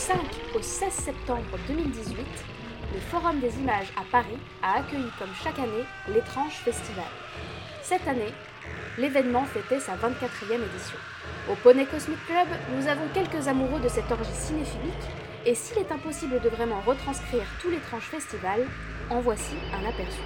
5 au 16 septembre 2018, le Forum des images à Paris a accueilli comme chaque année l'Étrange Festival. Cette année, l'événement fêtait sa 24e édition. Au Poney Cosmic Club, nous avons quelques amoureux de cette orgie cinéphilique, et s'il est impossible de vraiment retranscrire tout l'Étrange Festival, en voici un aperçu.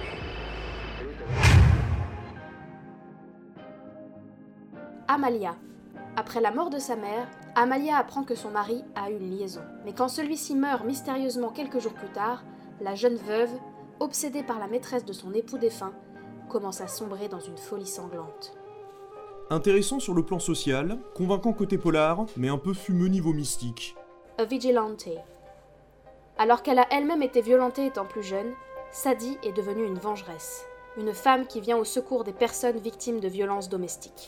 Amalia. Après la mort de sa mère, Amalia apprend que son mari a une liaison. Mais quand celui-ci meurt mystérieusement quelques jours plus tard, la jeune veuve, obsédée par la maîtresse de son époux défunt, commence à sombrer dans une folie sanglante. Intéressant sur le plan social, convaincant côté polar, mais un peu fumeux niveau mystique. A Vigilante. Alors qu'elle a elle-même été violentée étant plus jeune, Sadie est devenue une vengeresse. Une femme qui vient au secours des personnes victimes de violences domestiques.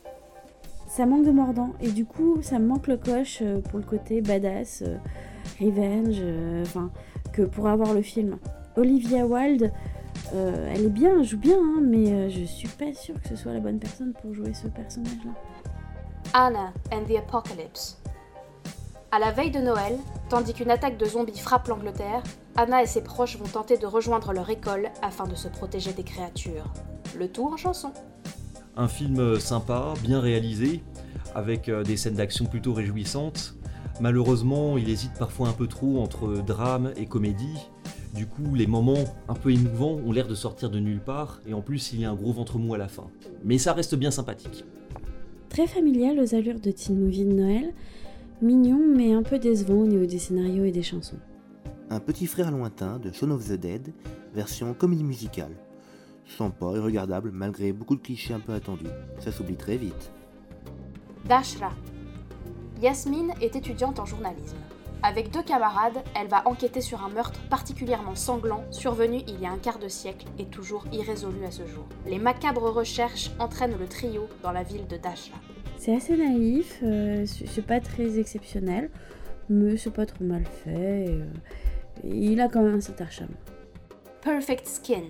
Ça manque de mordant, et du coup, ça me manque le coche pour le côté badass, revenge, que pour avoir le film. Olivia Wilde, elle est bien, elle joue bien, hein, mais je suis pas sûre que ce soit la bonne personne pour jouer ce personnage-là. Anna and the Apocalypse. À la veille de Noël, tandis qu'une attaque de zombies frappe l'Angleterre, Anna et ses proches vont tenter de rejoindre leur école afin de se protéger des créatures. Le tout en chanson. Un film sympa, bien réalisé, avec des scènes d'action plutôt réjouissantes. Malheureusement, il hésite parfois un peu trop entre drame et comédie. Du coup, les moments un peu émouvants ont l'air de sortir de nulle part, et en plus, il y a un gros ventre mou à la fin. Mais ça reste bien sympathique. Très familial aux allures de teen movie de Noël, mignon mais un peu décevant au niveau des scénarios et des chansons. Un petit frère lointain de Shaun of the Dead, version comédie musicale. Sympa et regardable malgré beaucoup de clichés un peu attendus. Ça s'oublie très vite. Dashra. Yasmine est étudiante en journalisme. Avec 2 camarades, elle va enquêter sur un meurtre particulièrement sanglant survenu il y a un quart de siècle et toujours irrésolu à ce jour. Les macabres recherches entraînent le trio dans la ville de Dashra. C'est assez naïf, c'est pas très exceptionnel, mais c'est pas trop mal fait, et il a quand même un certain charme. Perfect Skin.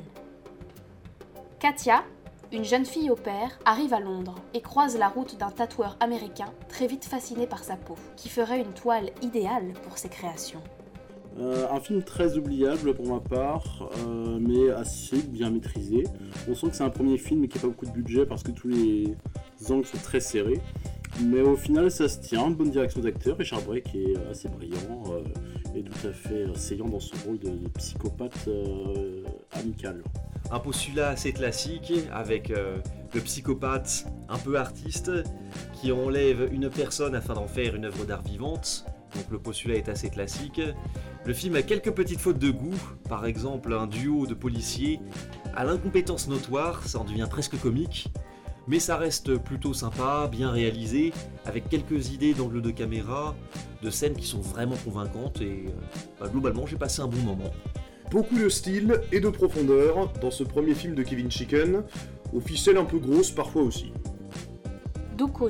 Katia, une jeune fille au pair, arrive à Londres et croise la route d'un tatoueur américain très vite fasciné par sa peau, qui ferait une toile idéale pour ses créations. Un film très oubliable pour ma part, mais assez bien maîtrisé. On sent que c'est un premier film qui n'a pas beaucoup de budget parce que tous les angles sont très serrés. Mais au final, ça se tient, bonne direction d'acteur, Richard Brake est assez brillant et tout à fait saillant dans son rôle de psychopathe amical. Un postulat assez classique, avec le psychopathe un peu artiste, qui enlève une personne afin d'en faire une œuvre d'art vivante. Donc le postulat est assez classique. Le film a quelques petites fautes de goût, par exemple un duo de policiers à l'incompétence notoire, ça en devient presque comique. Mais ça reste plutôt sympa, bien réalisé, avec quelques idées d'angle de caméra, de scènes qui sont vraiment convaincantes et globalement j'ai passé un bon moment. Beaucoup de style et de profondeur dans ce premier film de Kevin Chicken, aux ficelles un peu grosses parfois aussi. Dukun.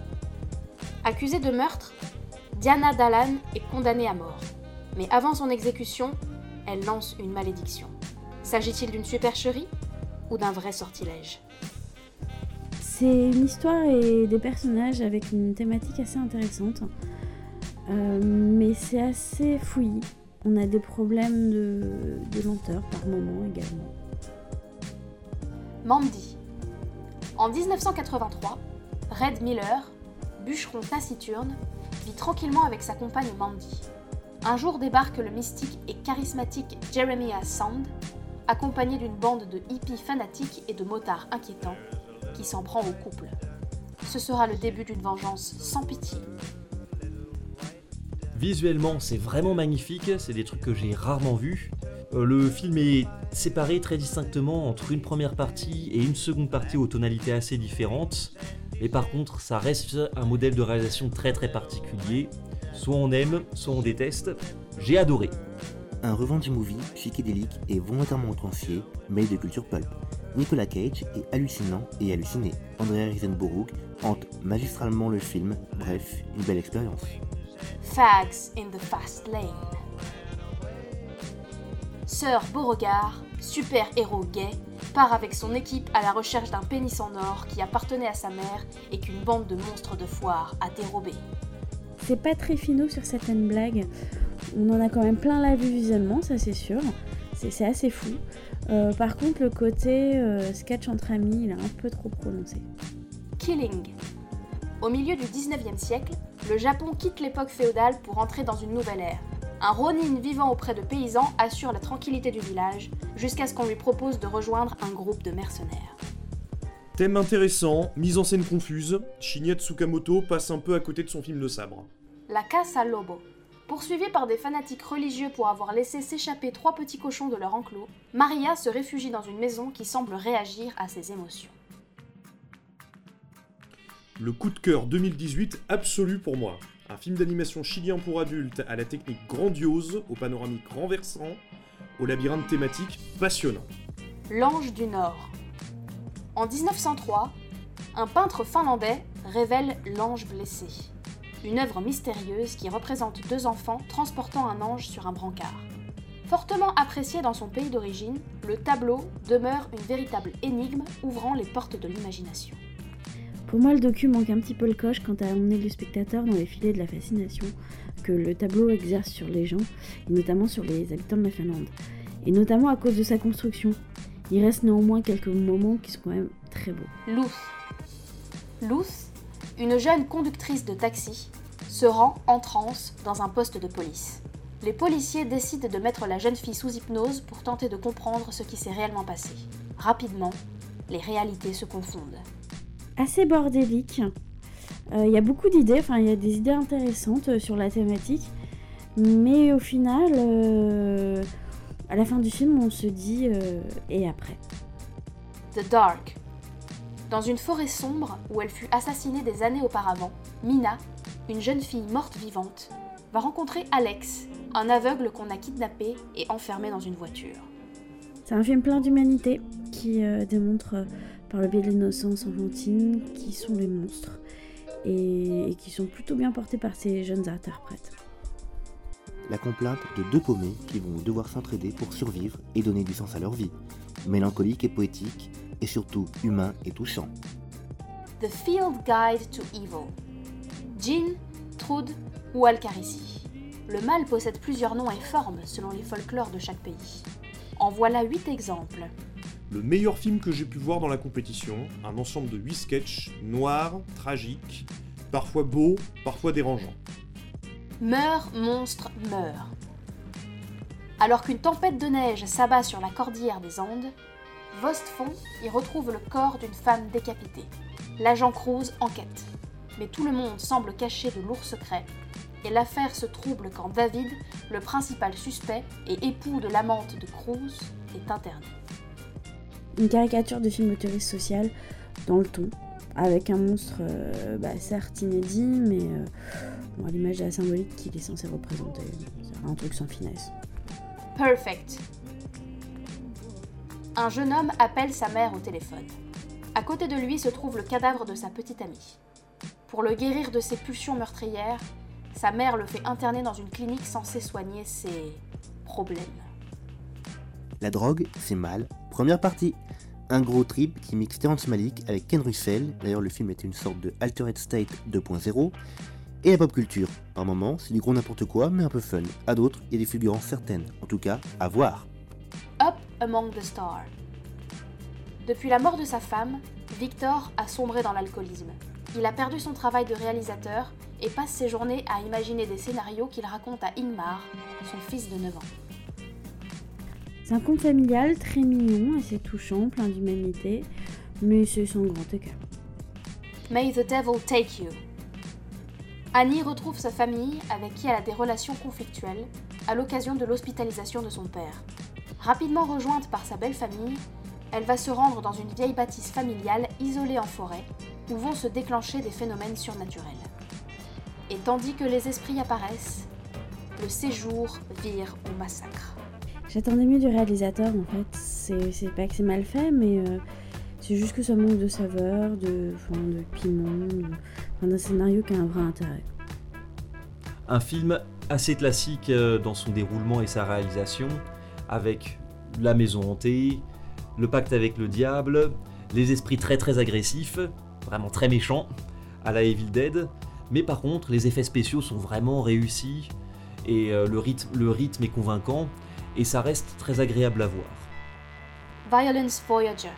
Accusée de meurtre, Diana Dallan est condamnée à mort. Mais avant son exécution, elle lance une malédiction. S'agit-il d'une supercherie ou d'un vrai sortilège ? C'est une histoire et des personnages avec une thématique assez intéressante, mais c'est assez fouillis. On a des problèmes de lenteur par moment également. Mandy. En 1983, Red Miller, bûcheron taciturne, vit tranquillement avec sa compagne Mandy. Un jour débarque le mystique et charismatique Jeremiah Sand, accompagné d'une bande de hippies fanatiques et de motards inquiétants, qui s'en prend au couple. Ce sera le début d'une vengeance sans pitié. Visuellement, c'est vraiment magnifique, c'est des trucs que j'ai rarement vus. Le film est séparé très distinctement entre une première partie et une seconde partie aux tonalités assez différentes. Mais par contre, ça reste un modèle de réalisation très très particulier. Soit on aime, soit on déteste. J'ai adoré. Un revenge movie psychédélique et volontairement outrancier, mais de culture pulp. Nicolas Cage est hallucinant et halluciné. Andrea Riseborough hante magistralement le film. Bref, une belle expérience. Fags in the Fast Lane. Sir Beauregard, super-héros gay, part avec son équipe à la recherche d'un pénis en or qui appartenait à sa mère et qu'une bande de monstres de foire a dérobé. c'est pas très finaux sur certaines blagues. On en a quand même plein la vue visuellement, ça c'est sûr. C'est assez fou. Par contre, le côté sketch entre amis, il est un peu trop prononcé. Killing. Au milieu du 19e siècle, le Japon quitte l'époque féodale pour entrer dans une nouvelle ère. Un ronin vivant auprès de paysans assure la tranquillité du village, jusqu'à ce qu'on lui propose de rejoindre un groupe de mercenaires. Thème intéressant, mise en scène confuse, Shinya Tsukamoto passe un peu à côté de son film de sabre. La Casa Lobo. Poursuivie par des fanatiques religieux pour avoir laissé s'échapper 3 petits cochons de leur enclos, Maria se réfugie dans une maison qui semble réagir à ses émotions. Le coup de cœur 2018 absolu pour moi. Un film d'animation chilien pour adultes à la technique grandiose, au panoramique renversant, au labyrinthe thématique passionnant. L'Ange du Nord. En 1903, un peintre finlandais révèle l'Ange blessé. Une œuvre mystérieuse qui représente 2 enfants transportant un ange sur un brancard. Fortement apprécié dans son pays d'origine, le tableau demeure une véritable énigme ouvrant les portes de l'imagination. Pour moi, le docu manque un petit peu le coche quant à emmener le spectateur dans les filets de la fascination que le tableau exerce sur les gens, et notamment sur les habitants de la Finlande. Et notamment à cause de sa construction. Il reste néanmoins quelques moments qui sont quand même très beaux. Luth, une jeune conductrice de taxi, se rend en transe dans un poste de police. Les policiers décident de mettre la jeune fille sous hypnose pour tenter de comprendre ce qui s'est réellement passé. Rapidement, les réalités se confondent. Assez bordélique. Il y a beaucoup d'idées, il y a des idées intéressantes sur la thématique, mais au final, à la fin du film, on se dit et après. The Dark. Dans une forêt sombre où elle fut assassinée des années auparavant, Mina, une jeune fille morte vivante, va rencontrer Alex, un aveugle qu'on a kidnappé et enfermé dans une voiture. C'est un film plein d'humanité qui démontre par le biais de l'innocence enfantine qui sont les monstres et qui sont plutôt bien portés par ces jeunes interprètes. La complainte de 2 paumés qui vont devoir s'entraider pour survivre et donner du sens à leur vie. Mélancolique et poétique, et surtout humain et touchant. The Field Guide to Evil. Jean, Trude ou Alcarici. Le mal possède plusieurs noms et formes selon les folklores de chaque pays. En voilà 8 exemples. Le meilleur film que j'ai pu voir dans la compétition, un ensemble de 8 sketchs, noirs, tragiques, parfois beaux, parfois dérangeants. Meurs, monstre, meurt. Alors qu'une tempête de neige s'abat sur la cordillère des Andes, Vostfond y retrouve le corps d'une femme décapitée. L'agent Cruz enquête, mais tout le monde semble cacher de lourds secrets, et l'affaire se trouble quand David, le principal suspect et époux de l'amante de Cruz, est interné. Une caricature de film autoriste social dans le ton, avec un monstre certes inédit, mais à l'image de la symbolique qu'il est censé représenter. C'est un truc sans finesse. Perfect. Un jeune homme appelle sa mère au téléphone. À côté de lui se trouve le cadavre de sa petite amie. Pour le guérir de ses pulsions meurtrières, sa mère le fait interner dans une clinique censée soigner ses problèmes. La drogue, c'est mal. Première partie. Un gros trip qui mixe Terrence Malick avec Ken Russell. D'ailleurs, le film était une sorte de Altered State 2.0. Et la pop culture. Par moments, c'est du gros n'importe quoi, mais un peu fun. À d'autres, il y a des fulgurances certaines. En tout cas, à voir. Up Among the Stars. Depuis la mort de sa femme, Victor a sombré dans l'alcoolisme. Il a perdu son travail de réalisateur et passe ses journées à imaginer des scénarios qu'il raconte à Ingmar, son fils de 9 ans. C'est un conte familial très mignon, assez touchant, plein d'humanité, mais c'est sans grand écart. May the Devil Take You. Annie retrouve sa famille avec qui elle a des relations conflictuelles à l'occasion de l'hospitalisation de son père. Rapidement rejointe par sa belle famille, elle va se rendre dans une vieille bâtisse familiale isolée en forêt où vont se déclencher des phénomènes surnaturels. Et tandis que les esprits apparaissent, le séjour vire au massacre. J'attendais mieux du réalisateur en fait, c'est pas que c'est mal fait, mais c'est juste que ça manque de saveur, de piment, d'un scénario qui a un vrai intérêt. Un film assez classique dans son déroulement et sa réalisation, avec la maison hantée, le pacte avec le diable, les esprits très très agressifs, vraiment très méchants, à la Evil Dead, Mais par contre, les effets spéciaux sont vraiment réussis, et le rythme est convaincant, et ça reste très agréable à voir. Violence Voyager.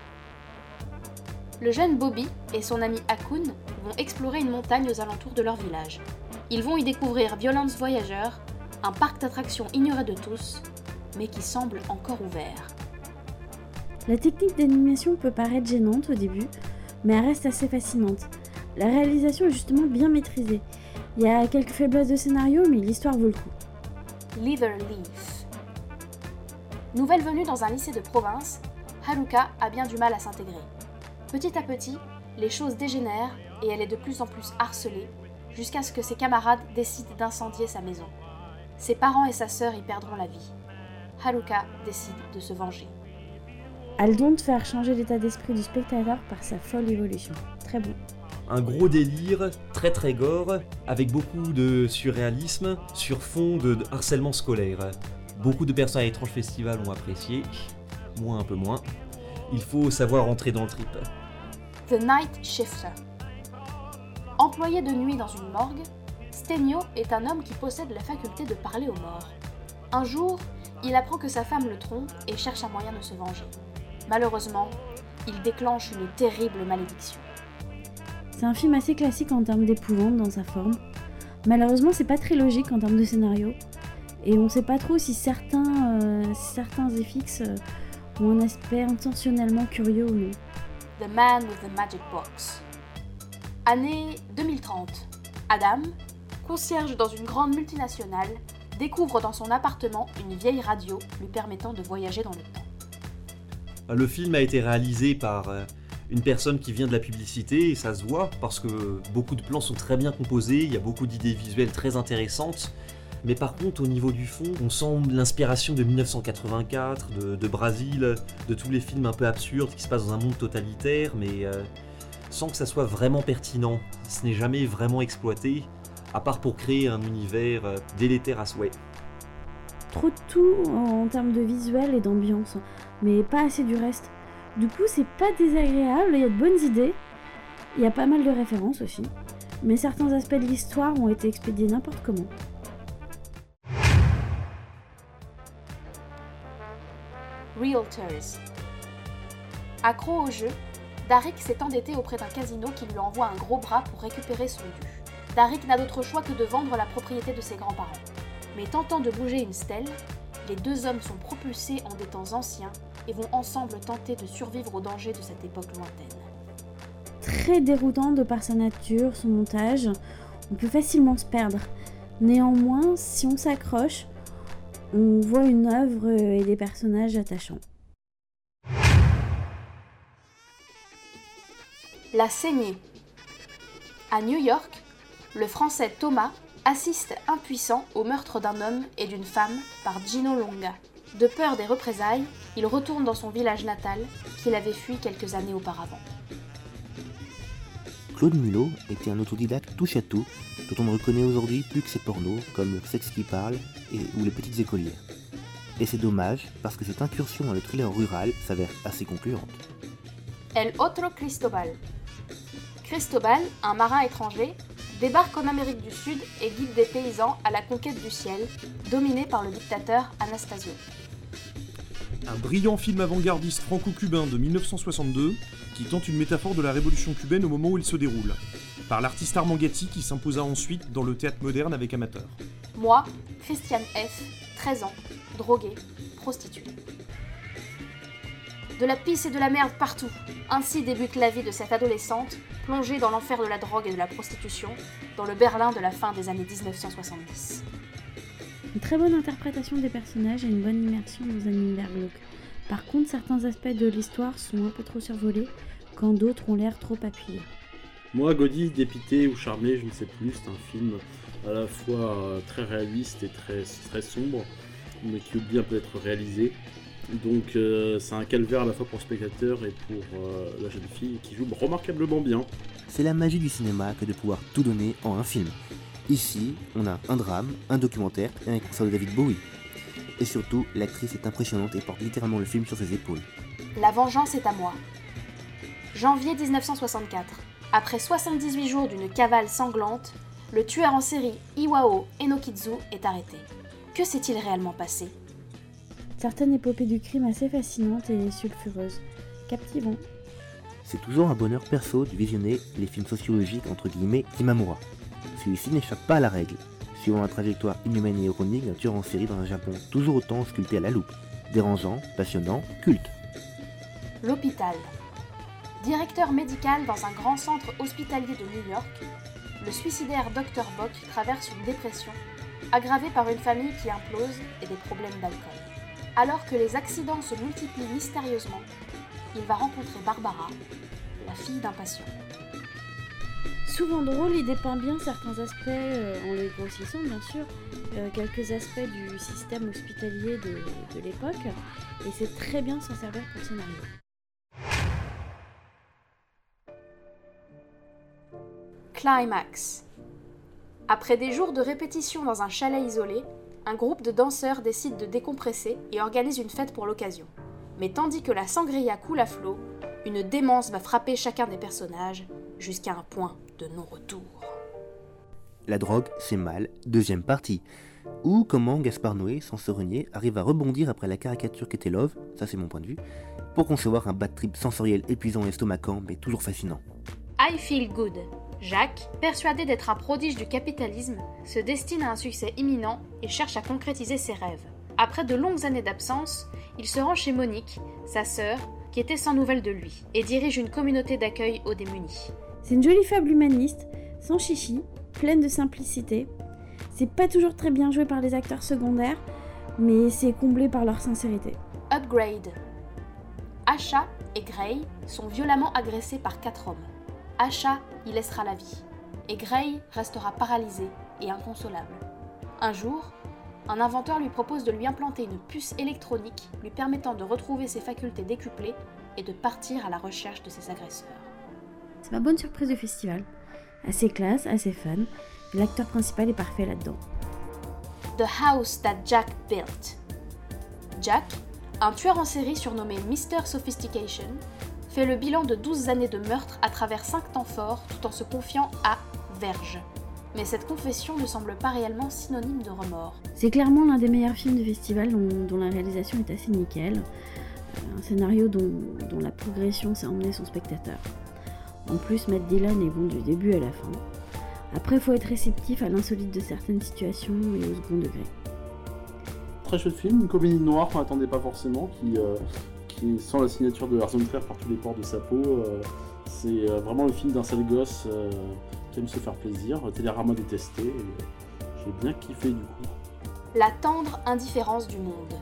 Le jeune Bobby et son ami Akun vont explorer une montagne aux alentours de leur village. Ils vont y découvrir Violence Voyager, un parc d'attractions ignoré de tous, mais qui semble encore ouvert. La technique d'animation peut paraître gênante au début, mais elle reste assez fascinante. La réalisation est justement bien maîtrisée. Il y a quelques faiblesses de scénario, mais l'histoire vaut le coup. Leatherleaf. Nouvelle venue dans un lycée de province, Haruka a bien du mal à s'intégrer. Petit à petit, les choses dégénèrent et elle est de plus en plus harcelée, jusqu'à ce que ses camarades décident d'incendier sa maison. Ses parents et sa sœur y perdront la vie. Haruka décide de se venger. A le don de faire changer l'état d'esprit du spectateur par sa folle évolution. Très bon. Un gros délire, très très gore, avec beaucoup de surréalisme, sur fond de harcèlement scolaire. Beaucoup de personnes à l'étrange festival ont apprécié, moi un peu moins. Il faut savoir entrer dans le trip. The Night Shifter. Employé de nuit dans une morgue, Stenio est un homme qui possède la faculté de parler aux morts. Un jour, il apprend que sa femme le trompe et cherche un moyen de se venger. Malheureusement, il déclenche une terrible malédiction. C'est un film assez classique en termes d'épouvante dans sa forme. Malheureusement, c'est pas très logique en termes de scénario. Et on sait pas trop si certains FX ont un aspect intentionnellement curieux ou non. The Man with the Magic Box. Année 2030. Adam, concierge dans une grande multinationale, découvre dans son appartement une vieille radio lui permettant de voyager dans le temps. Le film a été réalisé par une personne qui vient de la publicité, et ça se voit parce que beaucoup de plans sont très bien composés, il y a beaucoup d'idées visuelles très intéressantes. Mais par contre, au niveau du fond, on sent l'inspiration de 1984, de Brésil, de tous les films un peu absurdes qui se passent dans un monde totalitaire, mais sans que ça soit vraiment pertinent. Ce n'est jamais vraiment exploité, à part pour créer un univers délétère à souhait. Trop de tout en termes de visuel et d'ambiance, mais pas assez du reste. Du coup, c'est pas désagréable, il y a de bonnes idées, il y a pas mal de références aussi, mais certains aspects de l'histoire ont été expédiés n'importe comment. Realtors. Accro au jeu, Darik s'est endetté auprès d'un casino qui lui envoie un gros bras pour récupérer son dû. Darik n'a d'autre choix que de vendre la propriété de ses grands-parents. Mais tentant de bouger une stèle, les deux hommes sont propulsés en des temps anciens et vont ensemble tenter de survivre aux dangers de cette époque lointaine. Très déroutant de par sa nature, son montage, on peut facilement se perdre. Néanmoins, si on s'accroche, on voit une œuvre et des personnages attachants. La saignée. À New York, le Français Thomas assiste impuissant au meurtre d'un homme et d'une femme par Gino Longa. De peur des représailles, il retourne dans son village natal qu'il avait fui quelques années auparavant. Claude Mulot était un autodidacte touche-à-tout dont on ne reconnaît aujourd'hui plus que ses pornos comme Le Sexe qui parle ou Les Petites Écolières. Et c'est dommage parce que cette incursion dans le thriller rural s'avère assez concluante. El Otro Cristobal. Cristobal, un marin étranger, débarque en Amérique du Sud et guide des paysans à la conquête du ciel, dominé par le dictateur Anastasio. Un brillant film avant-gardiste franco-cubain de 1962 qui tente une métaphore de la révolution cubaine au moment où il se déroule, par l'artiste Armand Gatti qui s'imposa ensuite dans le théâtre moderne avec Amateur. Moi, Christiane F., 13 ans, droguée, prostituée. De la pisse et de la merde partout. Ainsi débute la vie de cette adolescente, plongée dans l'enfer de la drogue et de la prostitution, dans le Berlin de la fin des années 1970. Une très bonne interprétation des personnages et une bonne immersion dans un univers glauque. Par contre, certains aspects de l'histoire sont un peu trop survolés, quand d'autres ont l'air trop appuyés. Moi, Gaudi, dépité ou charmé, je ne sais plus, c'est un film à la fois très réaliste et très sombre, mais qui veut bien peut être réalisé. Donc c'est un calvaire à la fois pour le spectateur et pour la jeune fille qui joue remarquablement bien. C'est la magie du cinéma que de pouvoir tout donner en un film. Ici, on a un drame, un documentaire et un concert de David Bowie. Et surtout, l'actrice est impressionnante et porte littéralement le film sur ses épaules. La vengeance est à moi. Janvier 1964. Après 78 jours d'une cavale sanglante, le tueur en série Iwao Enokizu est arrêté. Que s'est-il réellement passé ? Certaines épopées du crime assez fascinantes et sulfureuses. Captivant. C'est toujours un bonheur perso de visionner les films sociologiques entre guillemets d'Imamura. Celui-ci n'échappe pas à la règle, suivant la trajectoire inhumaine et ironique d'un tueur en série dans un Japon toujours autant sculpté à la loupe. Dérangeant, passionnant, culte. L'hôpital. Directeur médical dans un grand centre hospitalier de New York, le suicidaire Dr. Bock traverse une dépression, aggravée par une famille qui implose et des problèmes d'alcool. Alors que les accidents se multiplient mystérieusement, il va rencontrer Barbara, la fille d'un patient. Souvent drôle, il dépeint bien certains aspects, en les grossissant bien sûr, quelques aspects du système hospitalier de l'époque, et c'est très bien s'en servir pour le scénario. Climax. Après des jours de répétition dans un chalet isolé, un groupe de danseurs décide de décompresser et organise une fête pour l'occasion. Mais tandis que la sangria coule à flot, une démence va frapper chacun des personnages jusqu'à un point de non-retour. La drogue, c'est mal, deuxième partie. Ou comment Gaspard Noé, sans se renier, arrive à rebondir après la caricature qu'était Love, ça c'est mon point de vue, pour concevoir un bad trip sensoriel épuisant et estomacant, mais toujours fascinant. I Feel Good. Jacques, persuadé d'être un prodige du capitalisme, se destine à un succès imminent et cherche à concrétiser ses rêves. Après de longues années d'absence, il se rend chez Monique, sa sœur, qui était sans nouvelles de lui, et dirige une communauté d'accueil aux démunis. C'est une jolie fable humaniste, sans chichi, pleine de simplicité. C'est pas toujours très bien joué par les acteurs secondaires, mais c'est comblé par leur sincérité. Upgrade. Asha et Gray sont violemment agressés par 4 hommes. Asha y laissera la vie, et Gray restera paralysé et inconsolable. Un jour, un inventeur lui propose de lui implanter une puce électronique lui permettant de retrouver ses facultés décuplées et de partir à la recherche de ses agresseurs. C'est ma bonne surprise du festival. Assez classe, assez fun, et l'acteur principal est parfait là-dedans. The House That Jack Built. Jack, un tueur en série surnommé Mr. Sophistication, fait le bilan de 12 années de meurtre à travers 5 temps forts tout en se confiant à Verge. Mais cette confession ne semble pas réellement synonyme de remords. C'est clairement l'un des meilleurs films du festival dont la réalisation est assez nickel. Un scénario dont la progression s'est emmené son spectateur. En plus, Matt Dillon est bon du début à la fin. Après, il faut être réceptif à l'insolite de certaines situations et au second degré. Très chouette film, une comédie noire qu'on n'attendait pas forcément, qui sent la signature de Lars von Trier par tous les pores de sa peau. C'est vraiment le film d'un sale gosse qui aime se faire plaisir. Télérama détesté, et j'ai bien kiffé du coup. La tendre indifférence du monde.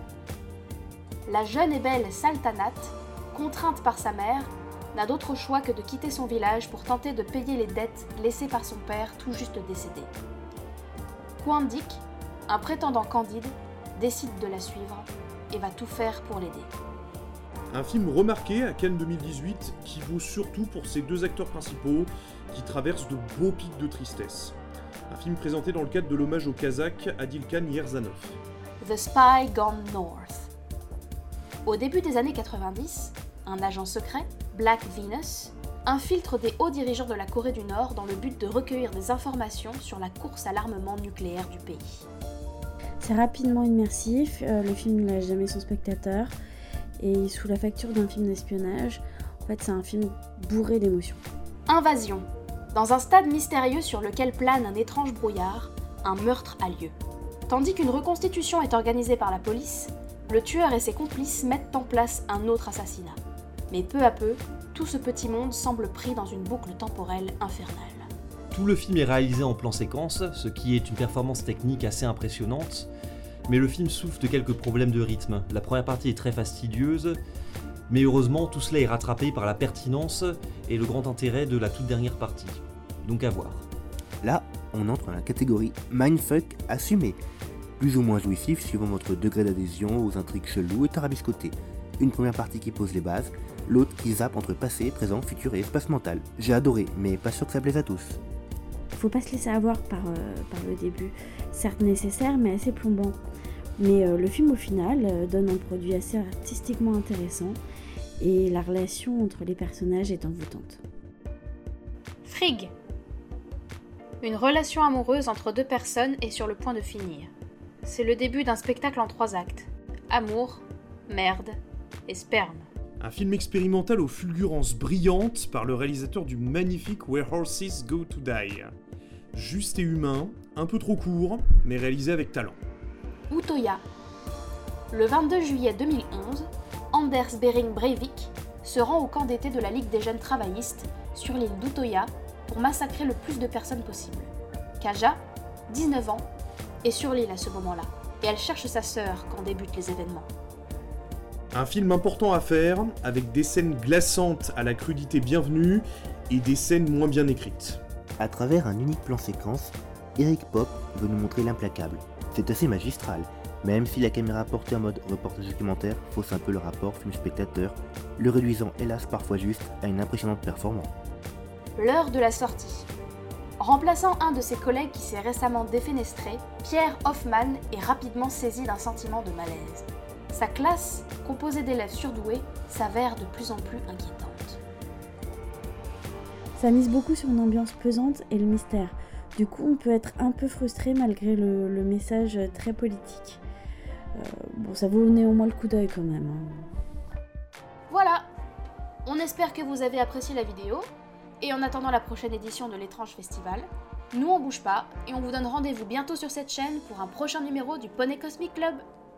La jeune et belle Saltanat, contrainte par sa mère, n'a d'autre choix que de quitter son village pour tenter de payer les dettes laissées par son père tout juste décédé. Kwandik, un prétendant candide, décide de la suivre et va tout faire pour l'aider. Un film remarqué à Cannes 2018 qui vaut surtout pour ses 2 acteurs principaux qui traversent de beaux pics de tristesse. Un film présenté dans le cadre de l'hommage au Kazakh Adilkhan Yerzanov. The Spy Gone North. Au début des années 90, un agent secret, Black Venus, infiltre des hauts dirigeants de la Corée du Nord dans le but de recueillir des informations sur la course à l'armement nucléaire du pays. C'est rapidement immersif, le film ne lâche jamais son spectateur, et sous la facture d'un film d'espionnage, en fait c'est un film bourré d'émotions. Invasion. Dans un stade mystérieux sur lequel plane un étrange brouillard, un meurtre a lieu. Tandis qu'une reconstitution est organisée par la police, le tueur et ses complices mettent en place un autre assassinat. Mais peu à peu, tout ce petit monde semble pris dans une boucle temporelle infernale. Tout le film est réalisé en plan séquence, ce qui est une performance technique assez impressionnante, mais le film souffre de quelques problèmes de rythme. La première partie est très fastidieuse, mais heureusement tout cela est rattrapé par la pertinence et le grand intérêt de la toute dernière partie. Donc à voir. Là, on entre dans la catégorie mindfuck assumé, plus ou moins jouissif suivant votre degré d'adhésion aux intrigues cheloues et tarabiscotées. Une première partie qui pose les bases, l'autre qui zappe entre passé, présent, futur et espace mental. J'ai adoré, mais pas sûr que ça plaise à tous. Faut pas se laisser avoir par le début, certes nécessaire mais assez plombant. Mais le film au final donne un produit assez artistiquement intéressant et la relation entre les personnages est envoûtante. Frigg. Une relation amoureuse entre deux personnes est sur le point de finir. C'est le début d'un spectacle en 3 actes. Amour, merde et sperme. Un film expérimental aux fulgurances brillantes par le réalisateur du magnifique Where Horses Go to Die. Juste et humain, un peu trop court, mais réalisé avec talent. Utoya. Le 22 juillet 2011, Anders Behring Breivik se rend au camp d'été de la Ligue des jeunes travaillistes sur l'île d'Utoya pour massacrer le plus de personnes possible. Kaja, 19 ans, est sur l'île à ce moment-là, et elle cherche sa sœur quand débutent les événements. Un film important à faire, avec des scènes glaçantes à la crudité bienvenue et des scènes moins bien écrites. À travers un unique plan séquence, Eric Pope veut nous montrer l'implacable. C'est assez magistral, même si la caméra portée en mode reportage documentaire fausse un peu le rapport film-spectateur, le réduisant hélas parfois juste à une impressionnante performance. L'heure de la sortie. Remplaçant un de ses collègues qui s'est récemment défenestré, Pierre Hoffman est rapidement saisi d'un sentiment de malaise. Sa classe, composée d'élèves surdoués, s'avère de plus en plus inquiétante. Ça mise beaucoup sur une ambiance pesante et le mystère. Du coup, on peut être un peu frustré malgré le message très politique. Bon, ça vaut néanmoins le coup d'œil quand même. Voilà. On espère que vous avez apprécié la vidéo. Et en attendant la prochaine édition de l'Étrange Festival, nous on bouge pas et on vous donne rendez-vous bientôt sur cette chaîne pour un prochain numéro du Poney Cosmic Club.